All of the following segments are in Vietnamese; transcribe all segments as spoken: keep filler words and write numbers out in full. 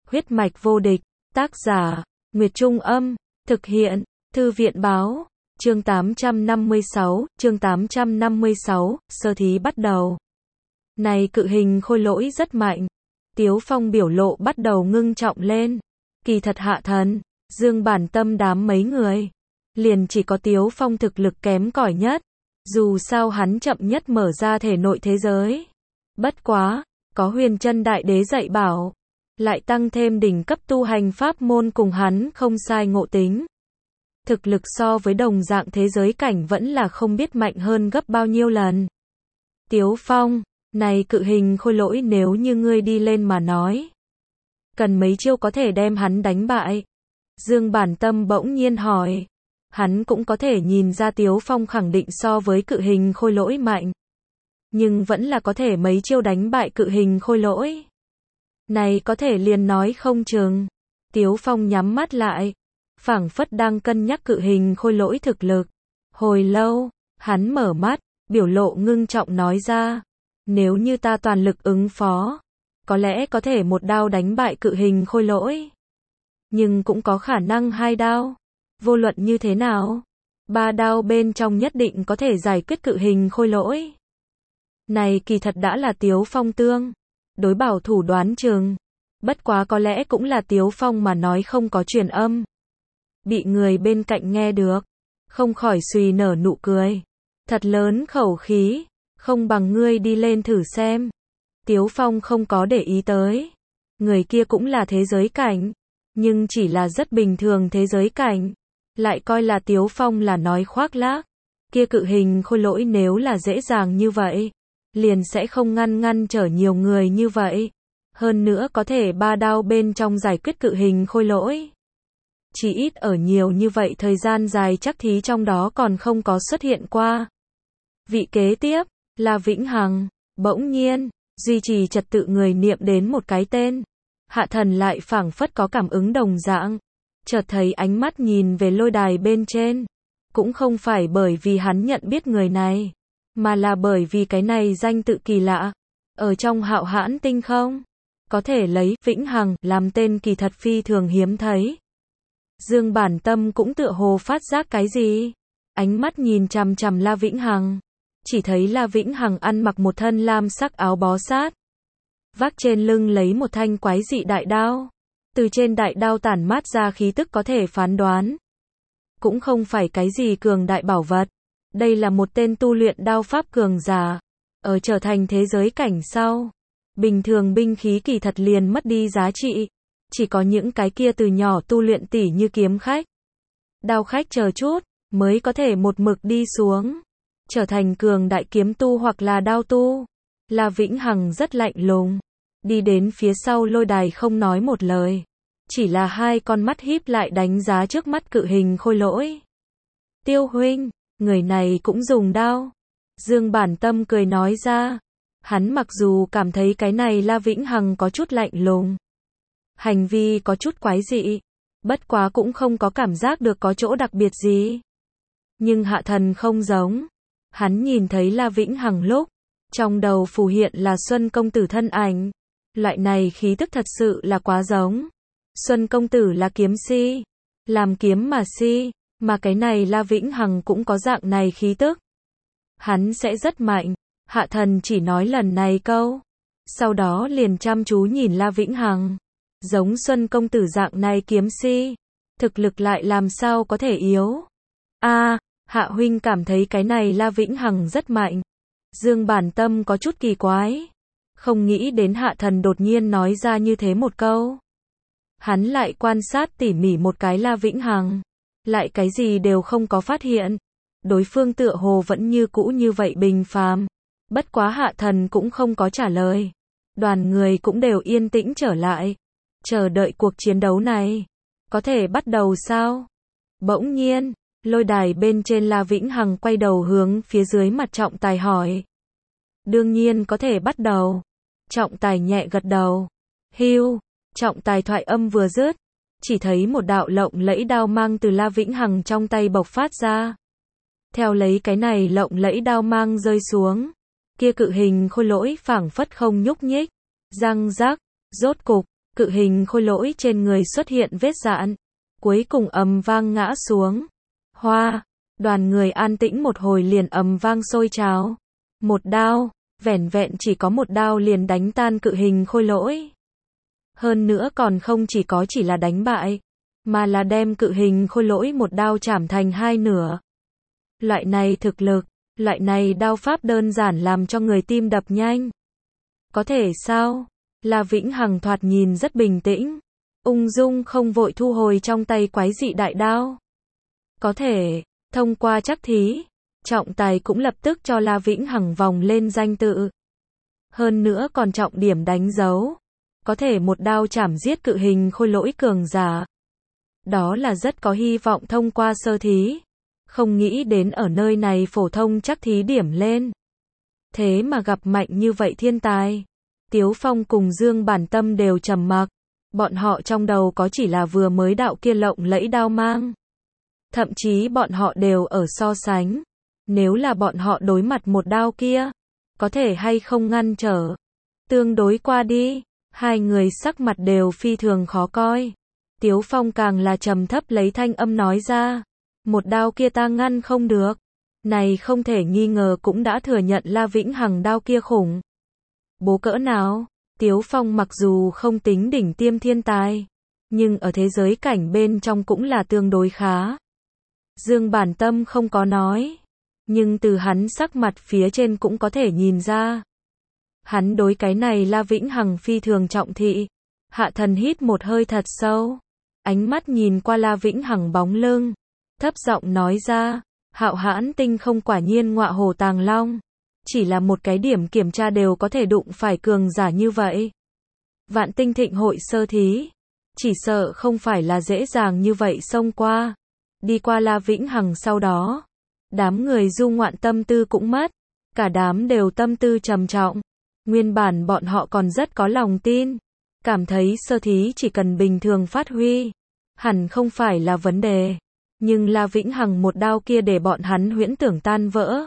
Huyết mạch vô địch, tác giả, Nguyệt Trung Âm, thực hiện, Thư viện Báo, chương tám trăm năm mươi sáu, chương tám trăm năm mươi sáu, sơ thí bắt đầu. Này cự hình khôi lỗi rất mạnh. Tiếu Phong biểu lộ bắt đầu ngưng trọng lên. Kỳ thật Hạ Thần, Dương Bản Tâm đám mấy người, liền chỉ có Tiếu Phong thực lực kém cỏi nhất. Dù sao hắn chậm nhất mở ra thể nội thế giới. Bất quá, có Huyền Chân Đại Đế dạy bảo, lại tăng thêm đỉnh cấp tu hành pháp môn cùng hắn không sai ngộ tính. Thực lực so với đồng dạng thế giới cảnh vẫn là không biết mạnh hơn gấp bao nhiêu lần. Tiếu Phong, này cự hình khôi lỗi nếu như ngươi đi lên mà nói, cần mấy chiêu có thể đem hắn đánh bại? Dương Bản Tâm bỗng nhiên hỏi. Hắn cũng có thể nhìn ra Tiếu Phong khẳng định so với cự hình khôi lỗi mạnh. Nhưng vẫn là có thể mấy chiêu đánh bại cự hình khôi lỗi. Này có thể liền nói không chừng. Tiếu Phong nhắm mắt lại, phảng phất đang cân nhắc cự hình khôi lỗi thực lực. Hồi lâu, hắn mở mắt, biểu lộ ngưng trọng nói ra. Nếu như ta toàn lực ứng phó, có lẽ có thể một đao đánh bại cự hình khôi lỗi. Nhưng cũng có khả năng hai đao. Vô luận như thế nào, ba đao bên trong nhất định có thể giải quyết cự hình khôi lỗi. Này kỳ thật đã là Tiếu Phong tương đối bảo thủ đoán chừng. Bất quá có lẽ cũng là Tiếu Phong mà nói không có truyền âm. Bị người bên cạnh nghe được, không khỏi suy nở nụ cười. Thật lớn khẩu khí, không bằng ngươi đi lên thử xem. Tiếu Phong không có để ý tới. Người kia cũng là thế giới cảnh, nhưng chỉ là rất bình thường thế giới cảnh. Lại coi là Tiếu Phong là nói khoác lác. Kia cự hình khôi lỗi nếu là dễ dàng như vậy, liền sẽ không ngăn ngăn trở nhiều người như vậy. Hơn nữa có thể ba đao bên trong giải quyết cự hình khôi lỗi. Chỉ ít ở nhiều như vậy thời gian dài chắc thí trong đó còn không có xuất hiện qua. Vị kế tiếp, là Vĩnh Hằng. Bỗng nhiên, duy trì trật tự người niệm đến một cái tên. Hạ Thần lại phảng phất có cảm ứng đồng dạng. Chợt thấy ánh mắt nhìn về lôi đài bên trên. Cũng không phải bởi vì hắn nhận biết người này, mà là bởi vì cái này danh tự kỳ lạ. Ở trong Hạo Hãn Tinh không, có thể lấy Vĩnh Hằng làm tên kỳ thật phi thường hiếm thấy. Dương Bản Tâm cũng tựa hồ phát giác cái gì. Ánh mắt nhìn chằm chằm La Vĩnh Hằng. Chỉ thấy La Vĩnh Hằng ăn mặc một thân lam sắc áo bó sát. Vác trên lưng lấy một thanh quái dị đại đao. Từ trên đại đao tản mát ra khí tức có thể phán đoán. Cũng không phải cái gì cường đại bảo vật. Đây là một tên tu luyện đao pháp cường giả. Ở trở thành thế giới cảnh sau, bình thường binh khí kỳ thật liền mất đi giá trị. Chỉ có những cái kia từ nhỏ tu luyện tỉ như kiếm khách, đao khách chờ chút, mới có thể một mực đi xuống. Trở thành cường đại kiếm tu hoặc là đao tu. La Vĩnh Hằng rất lạnh lùng. Đi đến phía sau lôi đài không nói một lời. Chỉ là hai con mắt híp lại đánh giá trước mắt cự hình khôi lỗi. Tiêu huynh, người này cũng dùng đao. Dương Bản Tâm cười nói ra. Hắn mặc dù cảm thấy cái này La Vĩnh Hằng có chút lạnh lùng, hành vi có chút quái dị, bất quá cũng không có cảm giác được có chỗ đặc biệt gì. Nhưng Hạ Thần không giống. Hắn nhìn thấy La Vĩnh Hằng lúc, trong đầu phù hiện là Xuân công tử thân ảnh. Loại này khí tức thật sự là quá giống. Xuân công tử là kiếm si, làm kiếm mà si, mà cái này La Vĩnh Hằng cũng có dạng này khí tức. Hắn sẽ rất mạnh. Hạ Thần chỉ nói lần này câu, sau đó liền chăm chú nhìn La Vĩnh Hằng. Giống Xuân công tử dạng này kiếm si, thực lực lại làm sao có thể yếu. A, à, Hạ huynh cảm thấy cái này La Vĩnh Hằng rất mạnh. Dương Bản Tâm có chút kỳ quái. Không nghĩ đến Hạ Thần đột nhiên nói ra như thế một câu. Hắn lại quan sát tỉ mỉ một cái La Vĩnh Hằng, lại cái gì đều không có phát hiện. Đối phương tựa hồ vẫn như cũ như vậy bình phàm. Bất quá Hạ Thần cũng không có trả lời. Đoàn người cũng đều yên tĩnh trở lại, chờ đợi cuộc chiến đấu này có thể bắt đầu sao. Bỗng nhiên, lôi đài bên trên La Vĩnh Hằng quay đầu hướng phía dưới mặt trọng tài hỏi. Đương nhiên có thể bắt đầu. Trọng tài nhẹ gật đầu. Hưu, trọng tài thoại âm vừa dứt, chỉ thấy một đạo lộng lẫy đao mang từ La Vĩnh Hằng trong tay bộc phát ra. Theo lấy cái này lộng lẫy đao mang rơi xuống, kia cự hình khôi lỗi phảng phất không nhúc nhích. Răng rắc, rốt cục, cự hình khôi lỗi trên người xuất hiện vết rạn, cuối cùng ầm vang ngã xuống. Hoa, đoàn người an tĩnh một hồi liền ầm vang sôi trào. Một đao, vẻn vẹn chỉ có một đao liền đánh tan cự hình khôi lỗi. Hơn nữa còn không chỉ có chỉ là đánh bại, mà là đem cự hình khôi lỗi một đao chảm thành hai nửa. Loại này thực lực, loại này đao pháp đơn giản làm cho người tim đập nhanh. Có thể sao? La Vĩnh Hằng thoạt nhìn rất bình tĩnh, ung dung không vội thu hồi trong tay quái dị đại đao. Có thể, thông qua trắc thí, trọng tài cũng lập tức cho La Vĩnh Hằng vòng lên danh tự. Hơn nữa còn trọng điểm đánh dấu, có thể một đao chảm giết cự hình khôi lỗi cường giả. Đó là rất có hy vọng thông qua sơ thí. Không nghĩ đến ở nơi này phổ thông chắc thí điểm lên. Thế mà gặp mạnh như vậy thiên tài. Tiếu Phong cùng Dương Bản Tâm đều trầm mặc. Bọn họ trong đầu có chỉ là vừa mới đạo kia lộng lẫy đao mang. Thậm chí bọn họ đều ở so sánh. Nếu là bọn họ đối mặt một đao kia, có thể hay không ngăn trở. Tương đối qua đi, hai người sắc mặt đều phi thường khó coi. Tiếu Phong càng là trầm thấp lấy thanh âm nói ra. Một đao kia ta ngăn không được. Này không thể nghi ngờ cũng đã thừa nhận La Vĩnh Hằng đao kia khủng. Bố cỡ nào? Tiếu Phong mặc dù không tính đỉnh tiêm thiên tài, nhưng ở thế giới cảnh bên trong cũng là tương đối khá. Dương Bản Tâm không có nói, nhưng từ hắn sắc mặt phía trên cũng có thể nhìn ra. Hắn đối cái này La Vĩnh Hằng phi thường trọng thị. Hạ Thần hít một hơi thật sâu, ánh mắt nhìn qua La Vĩnh Hằng bóng lưng, thấp giọng nói ra, Hạo Hãn Tinh không quả nhiên ngọa hổ tàng long, chỉ là một cái điểm kiểm tra đều có thể đụng phải cường giả như vậy. Vạn Tinh Thịnh hội sơ thí, chỉ sợ không phải là dễ dàng như vậy xông qua. Đi qua La Vĩnh Hằng sau đó, đám người du ngoạn tâm tư cũng mất, cả đám đều tâm tư trầm trọng. Nguyên bản bọn họ còn rất có lòng tin, cảm thấy sơ thí chỉ cần bình thường phát huy, hẳn không phải là vấn đề. Nhưng La Vĩnh Hằng một đao kia để bọn hắn huyễn tưởng tan vỡ.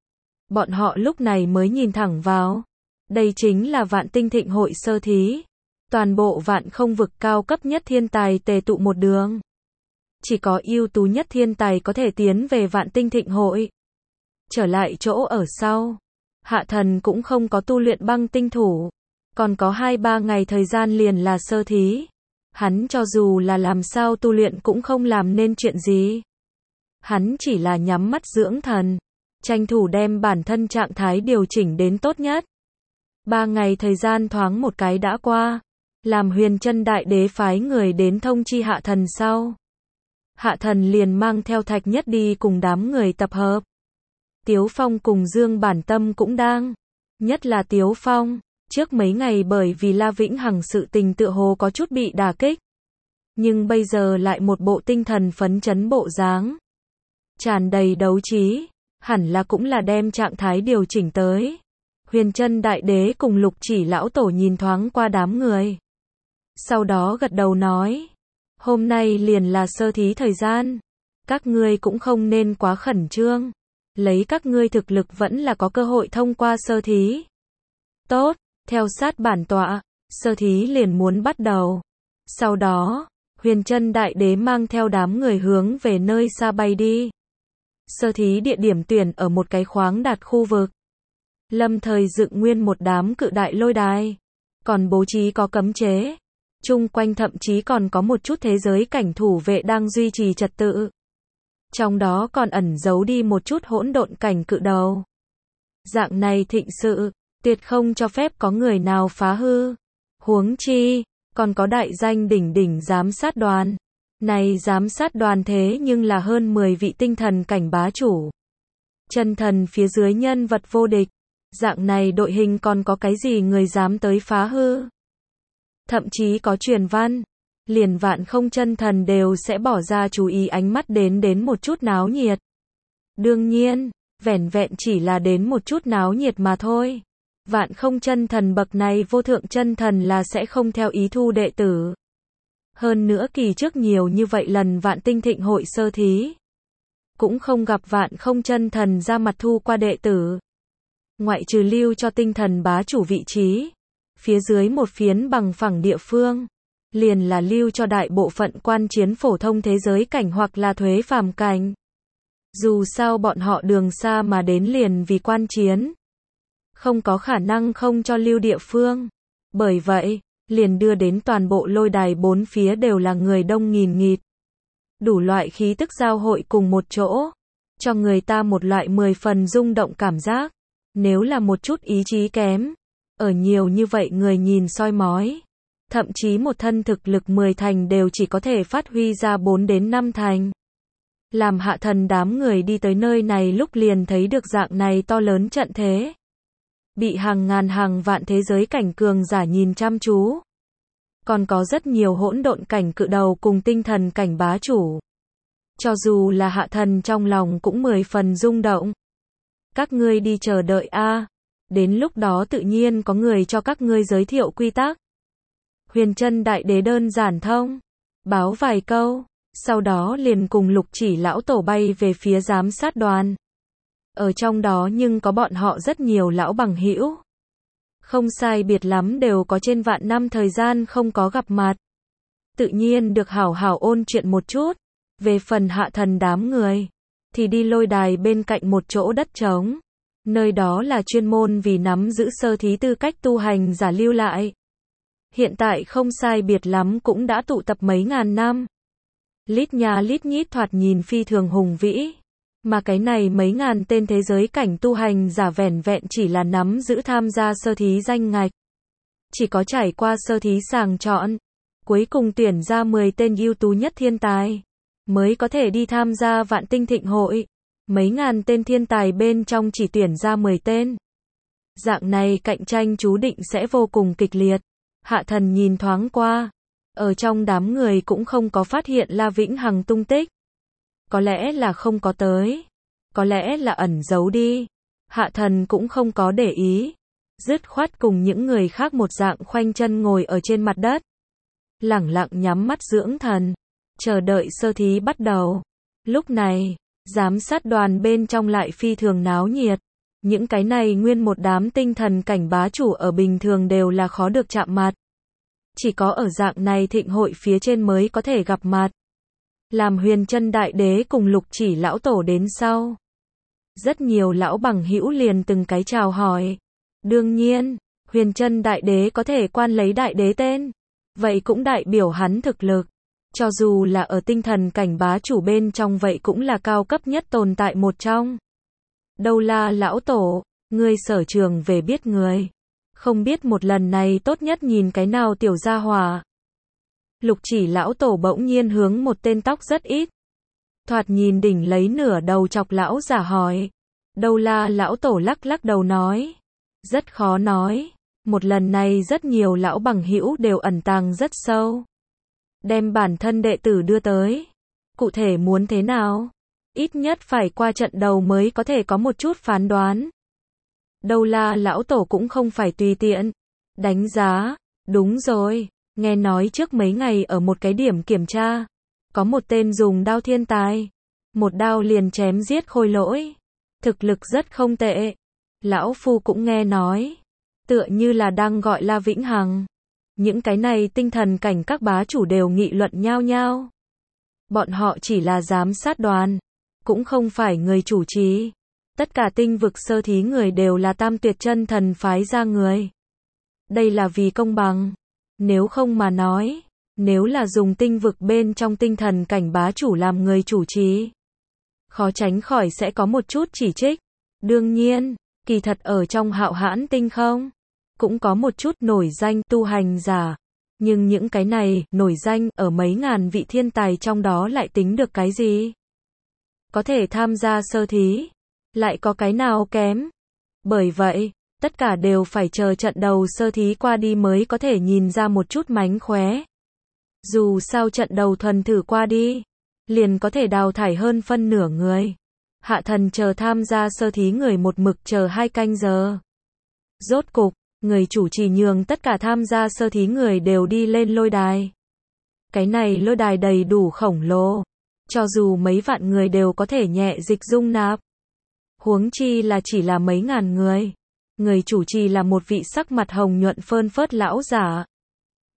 Bọn họ lúc này mới nhìn thẳng vào. Đây chính là Vạn Tinh Thịnh hội sơ thí. Toàn bộ vạn không vực cao cấp nhất thiên tài tề tụ một đường. Chỉ có ưu tú nhất thiên tài có thể tiến về Vạn Tinh Thịnh hội. Trở lại chỗ ở sau, Hạ Thần cũng không có tu luyện băng tinh thủ. Còn có hai ba ngày thời gian liền là sơ thí. Hắn cho dù là làm sao tu luyện cũng không làm nên chuyện gì. Hắn chỉ là nhắm mắt dưỡng thần, tranh thủ đem bản thân trạng thái điều chỉnh đến tốt nhất. Ba ngày thời gian thoáng một cái đã qua, làm Huyền Chân Đại Đế phái người đến thông chi Hạ Thần sau. Hạ Thần liền mang theo Thạch Nhất đi cùng đám người tập hợp. Tiếu Phong cùng Dương Bản Tâm cũng đang, nhất là Tiếu Phong. Trước mấy ngày bởi vì La Vĩnh Hằng sự tình tựa hồ có chút bị đả kích. Nhưng bây giờ lại một bộ tinh thần phấn chấn bộ dáng. Tràn đầy đấu trí, hẳn là cũng là đem trạng thái điều chỉnh tới. Huyền Chân Đại Đế cùng Lục Chỉ lão tổ nhìn thoáng qua đám người. Sau đó gật đầu nói. Hôm nay liền là sơ thí thời gian. Các ngươi cũng không nên quá khẩn trương. Lấy các ngươi thực lực vẫn là có cơ hội thông qua sơ thí. Tốt. Theo sát bản tọa, sơ thí liền muốn bắt đầu. Sau đó, Huyền Chân Đại Đế mang theo đám người hướng về nơi xa bay đi. Sơ thí địa điểm tuyển ở một cái khoáng đạt khu vực. Lâm thời dựng nguyên một đám cự đại lôi đài, còn bố trí có cấm chế. Chung quanh thậm chí còn có một chút thế giới cảnh thủ vệ đang duy trì trật tự. Trong đó còn ẩn giấu đi một chút hỗn độn cảnh cự đầu. Dạng này thịnh sự, tuyệt không cho phép có người nào phá hư. Huống chi, còn có đại danh đỉnh đỉnh giám sát đoàn. Này giám sát đoàn thế nhưng là hơn mười vị tinh thần cảnh bá chủ. Chân thần phía dưới nhân vật vô địch. Dạng này đội hình còn có cái gì người dám tới phá hư. Thậm chí có truyền văn, liền Vạn Không chân thần đều sẽ bỏ ra chú ý ánh mắt đến đến một chút náo nhiệt. Đương nhiên, vẻn vẹn chỉ là đến một chút náo nhiệt mà thôi. Vạn Không chân thần bậc này vô thượng chân thần là sẽ không theo ý thu đệ tử. Hơn nữa kỳ trước nhiều như vậy lần Vạn Tinh Thịnh hội sơ thí, cũng không gặp Vạn Không chân thần ra mặt thu qua đệ tử. Ngoại trừ lưu cho tinh thần bá chủ vị trí, phía dưới một phiến bằng phẳng địa phương, liền là lưu cho đại bộ phận quan chiến phổ thông thế giới cảnh hoặc là thuế phàm cảnh. Dù sao bọn họ đường xa mà đến liền vì quan chiến, không có khả năng không cho lưu địa phương. Bởi vậy, liền đưa đến toàn bộ lôi đài bốn phía đều là người đông nghìn nghịt. Đủ loại khí tức giao hội cùng một chỗ, cho người ta một loại mười phần rung động cảm giác. Nếu là một chút ý chí kém, ở nhiều như vậy người nhìn soi mói, thậm chí một thân thực lực mười thành đều chỉ có thể phát huy ra bốn đến năm thành. Làm Hạ Thần đám người đi tới nơi này lúc liền thấy được dạng này to lớn trận thế. Bị hàng ngàn hàng vạn thế giới cảnh cường giả nhìn chăm chú. Còn có rất nhiều hỗn độn cảnh cự đầu cùng tinh thần cảnh bá chủ. Cho dù là Hạ Thần trong lòng cũng mười phần rung động. Các ngươi đi chờ đợi a, đến lúc đó tự nhiên có người cho các ngươi giới thiệu quy tắc. Huyền Chân Đại Đế đơn giản thông báo vài câu, sau đó liền cùng Lục Chỉ lão tổ bay về phía giám sát đoàn. Ở trong đó nhưng có bọn họ rất nhiều lão bằng hữu. Không sai biệt lắm đều có trên vạn năm thời gian không có gặp mặt. Tự nhiên được hảo hảo ôn chuyện một chút. Về phần Hạ Thần đám người, thì đi lôi đài bên cạnh một chỗ đất trống. Nơi đó là chuyên môn vì nắm giữ sơ thí tư cách tu hành giả lưu lại. Hiện tại không sai biệt lắm cũng đã tụ tập mấy ngàn năm. Lít nhà lít nhít thoạt nhìn phi thường hùng vĩ. Mà cái này mấy ngàn tên thế giới cảnh tu hành giả vẻn vẹn chỉ là nắm giữ tham gia sơ thí danh ngạch. Chỉ có trải qua sơ thí sàng chọn, cuối cùng tuyển ra mười tên ưu tú nhất thiên tài, mới có thể đi tham gia Vạn Tinh Thịnh Hội. Mấy ngàn tên thiên tài bên trong chỉ tuyển ra mười tên. Dạng này cạnh tranh chú định sẽ vô cùng kịch liệt. Hạ Thần nhìn thoáng qua, ở trong đám người cũng không có phát hiện La Vĩnh Hằng tung tích. Có lẽ là không có tới, có lẽ là ẩn giấu đi. Hạ Thần cũng không có để ý, dứt khoát cùng những người khác một dạng khoanh chân ngồi ở trên mặt đất, lẳng lặng nhắm mắt dưỡng thần, chờ đợi sơ thí bắt đầu. Lúc này, giám sát đoàn bên trong lại phi thường náo nhiệt. Những cái này nguyên một đám tinh thần cảnh bá chủ ở bình thường đều là khó được chạm mặt. Chỉ có ở dạng này thịnh hội phía trên mới có thể gặp mặt. Làm Huyền Chân Đại Đế cùng Lục Chỉ lão tổ đến sau, rất nhiều lão bằng hữu liền từng cái chào hỏi. Đương nhiên, Huyền Chân Đại Đế có thể quan lấy đại đế tên, vậy cũng đại biểu hắn thực lực. Cho dù là ở tinh thần cảnh bá chủ bên trong vậy cũng là cao cấp nhất tồn tại một trong. Đâu La lão tổ, ngươi sở trường về biết người. Không biết một lần này tốt nhất nhìn cái nào tiểu gia hỏa. Lục Chỉ lão tổ bỗng nhiên hướng một tên tóc rất ít, thoạt nhìn đỉnh lấy nửa đầu chọc lão giả hỏi. Đâu La lão tổ lắc lắc đầu nói. Rất khó nói. Một lần này rất nhiều lão bằng hữu đều ẩn tàng rất sâu. Đem bản thân đệ tử đưa tới. Cụ thể muốn thế nào? Ít nhất phải qua trận đầu mới có thể có một chút phán đoán. Đâu La lão tổ cũng không phải tùy tiện đánh giá. Đúng rồi, nghe nói trước mấy ngày ở một cái điểm kiểm tra, có một tên dùng đao thiên tài, một đao liền chém giết khôi lỗi, thực lực rất không tệ. Lão phu cũng nghe nói, tựa như là đang gọi La Vĩnh Hằng. Những cái này tinh thần cảnh các bá chủ đều nghị luận nhao nhao. Bọn họ chỉ là giám sát đoàn, cũng không phải người chủ trì. Tất cả tinh vực sơ thí người đều là Tam Tuyệt Chân Thần phái ra người. Đây là vì công bằng. Nếu không mà nói, nếu là dùng tinh vực bên trong tinh thần cảnh bá chủ làm người chủ trì, khó tránh khỏi sẽ có một chút chỉ trích. Đương nhiên, kỳ thật ở trong Hạo Hãn tinh không, cũng có một chút nổi danh tu hành giả. Nhưng những cái này, nổi danh, ở mấy ngàn vị thiên tài trong đó lại tính được cái gì? Có thể tham gia sơ thí, lại có cái nào kém? Bởi vậy, tất cả đều phải chờ trận đầu sơ thí qua đi mới có thể nhìn ra một chút mánh khóe. Dù sao trận đầu thuần thử qua đi, liền có thể đào thải hơn phân nửa người. Hạ Thần chờ tham gia sơ thí người một mực chờ hai canh giờ. Rốt cục, người chủ trì nhường tất cả tham gia sơ thí người đều đi lên lôi đài. Cái này lôi đài đầy đủ khổng lồ, cho dù mấy vạn người đều có thể nhẹ dịch dung nạp. Huống chi là chỉ là mấy ngàn người. Người chủ trì là một vị sắc mặt hồng nhuận phơn phớt lão giả.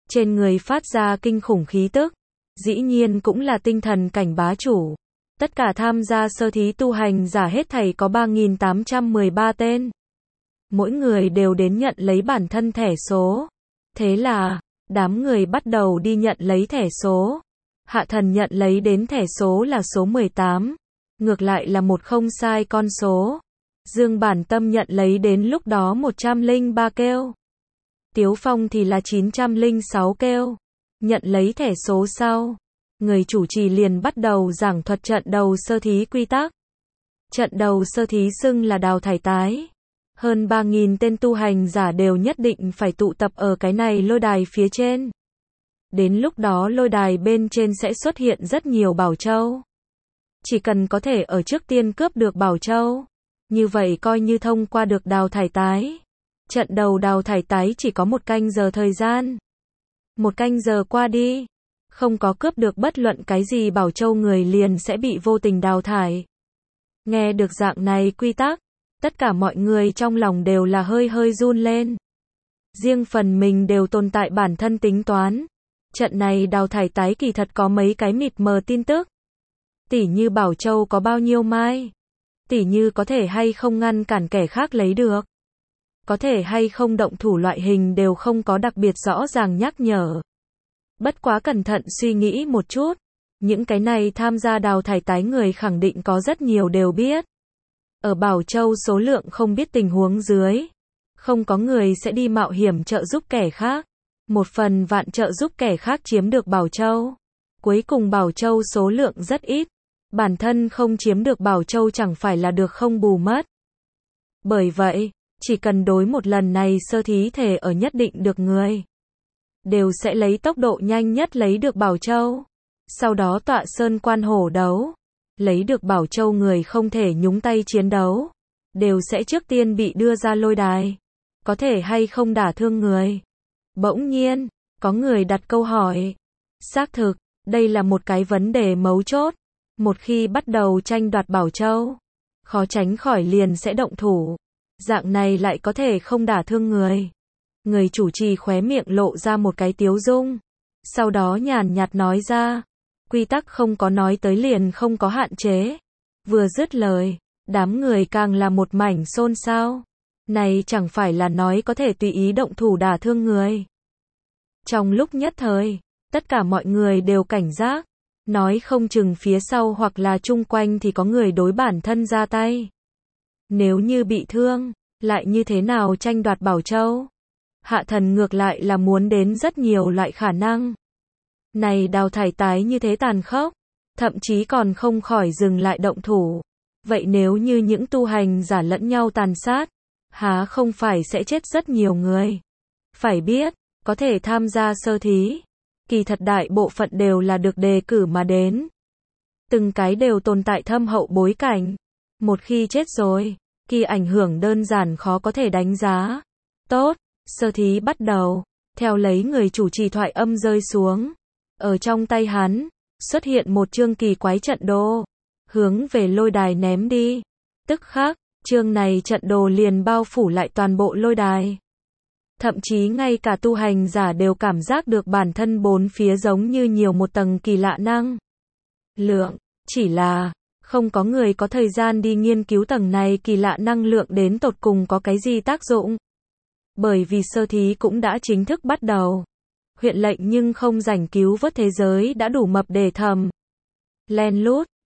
trên người phát ra kinh khủng khí tức, dĩ nhiên cũng là tinh thần cảnh bá chủ. Tất cả tham gia sơ thí tu hành giả hết thảy có ba nghìn tám trăm mười ba tên. Mỗi người đều đến nhận lấy bản thân thẻ số. Thế là, đám người bắt đầu đi nhận lấy thẻ số. Hạ thần nhận lấy đến thẻ số là số mười tám. Ngược lại là một không sai con số. Dương Bản Tâm nhận lấy đến lúc đó một trăm lẻ ba kêu. Tiếu Phong thì là chín trăm lẻ sáu kêu. Nhận lấy thẻ số sau, người chủ trì liền bắt đầu giảng thuật trận đầu sơ thí quy tắc. Trận đầu sơ thí xưng là đào thải tái. Hơn ba nghìn tên tu hành giả đều nhất định phải tụ tập ở cái này lôi đài phía trên. Đến lúc đó lôi đài bên trên sẽ xuất hiện rất nhiều bảo châu. Chỉ cần có thể ở trước tiên cướp được bảo châu, như vậy coi như thông qua được đào thải tái. Trận đầu đào thải tái chỉ có một canh giờ thời gian. Một canh giờ qua đi, không có cướp được bất luận cái gì bảo châu người liền sẽ bị vô tình đào thải. Nghe được dạng này quy tắc, tất cả mọi người trong lòng đều là hơi hơi run lên. Riêng phần mình đều tồn tại bản thân tính toán. Trận này đào thải tái kỳ thật có mấy cái mịt mờ tin tức. Tỉ như bảo châu có bao nhiêu mai. Tỉ như có thể hay không ngăn cản kẻ khác lấy được. Có thể hay không động thủ loại hình đều không có đặc biệt rõ ràng nhắc nhở. Bất quá cẩn thận suy nghĩ một chút. Những cái này tham gia đào thải tái người khẳng định có rất nhiều đều biết. Ở Bảo Châu số lượng không biết tình huống dưới. Không có người sẽ đi mạo hiểm trợ giúp kẻ khác. Một phần vạn trợ giúp kẻ khác chiếm được Bảo Châu. Cuối cùng Bảo Châu số lượng rất ít. Bản thân không chiếm được Bảo Châu chẳng phải là được không bù mất. Bởi vậy, chỉ cần đối một lần này sơ thí thể ở nhất định được người, đều sẽ lấy tốc độ nhanh nhất lấy được Bảo Châu. Sau đó tọa sơn quan hổ đấu. Lấy được Bảo Châu người không thể nhúng tay chiến đấu. Đều sẽ trước tiên bị đưa ra lôi đài. Có thể hay không đả thương người. Bỗng nhiên, có người đặt câu hỏi. Xác thực, đây là một cái vấn đề mấu chốt. Một khi bắt đầu tranh đoạt Bảo Châu, khó tránh khỏi liền sẽ động thủ. Dạng này lại có thể không đả thương người. Người chủ trì khóe miệng lộ ra một cái tiếu dung. Sau đó nhàn nhạt nói ra. Quy tắc không có nói tới liền không có hạn chế. Vừa dứt lời, đám người càng là một mảnh xôn xao. Này chẳng phải là nói có thể tùy ý động thủ đả thương người. Trong lúc nhất thời, tất cả mọi người đều cảnh giác. Nói không chừng phía sau hoặc là chung quanh thì có người đối bản thân ra tay. Nếu như bị thương, lại như thế nào tranh đoạt Bảo Châu? Hạ thần ngược lại là muốn đến rất nhiều loại khả năng. Này đào thải tái như thế tàn khốc, thậm chí còn không khỏi dừng lại động thủ. Vậy nếu như những tu hành giả lẫn nhau tàn sát, há không phải sẽ chết rất nhiều người? Phải biết, có thể tham gia sơ thí, kỳ thật đại bộ phận đều là được đề cử mà đến. Từng cái đều tồn tại thâm hậu bối cảnh. Một khi chết rồi, kỳ ảnh hưởng đơn giản khó có thể đánh giá. Tốt, sơ thí bắt đầu. Theo lấy người chủ trì thoại âm rơi xuống. Ở trong tay hắn, xuất hiện một chương kỳ quái trận đồ. Hướng về lôi đài ném đi. Tức khắc, chương này trận đồ liền bao phủ lại toàn bộ lôi đài. Thậm chí ngay cả tu hành giả đều cảm giác được bản thân bốn phía giống như nhiều một tầng kỳ lạ năng lượng. Chỉ là, không có người có thời gian đi nghiên cứu tầng này kỳ lạ năng lượng đến tột cùng có cái gì tác dụng. Bởi vì sơ thí cũng đã chính thức bắt đầu. Huyện lệnh nhưng không rảnh cứu vớt thế giới đã đủ mập để thầm. Len lút,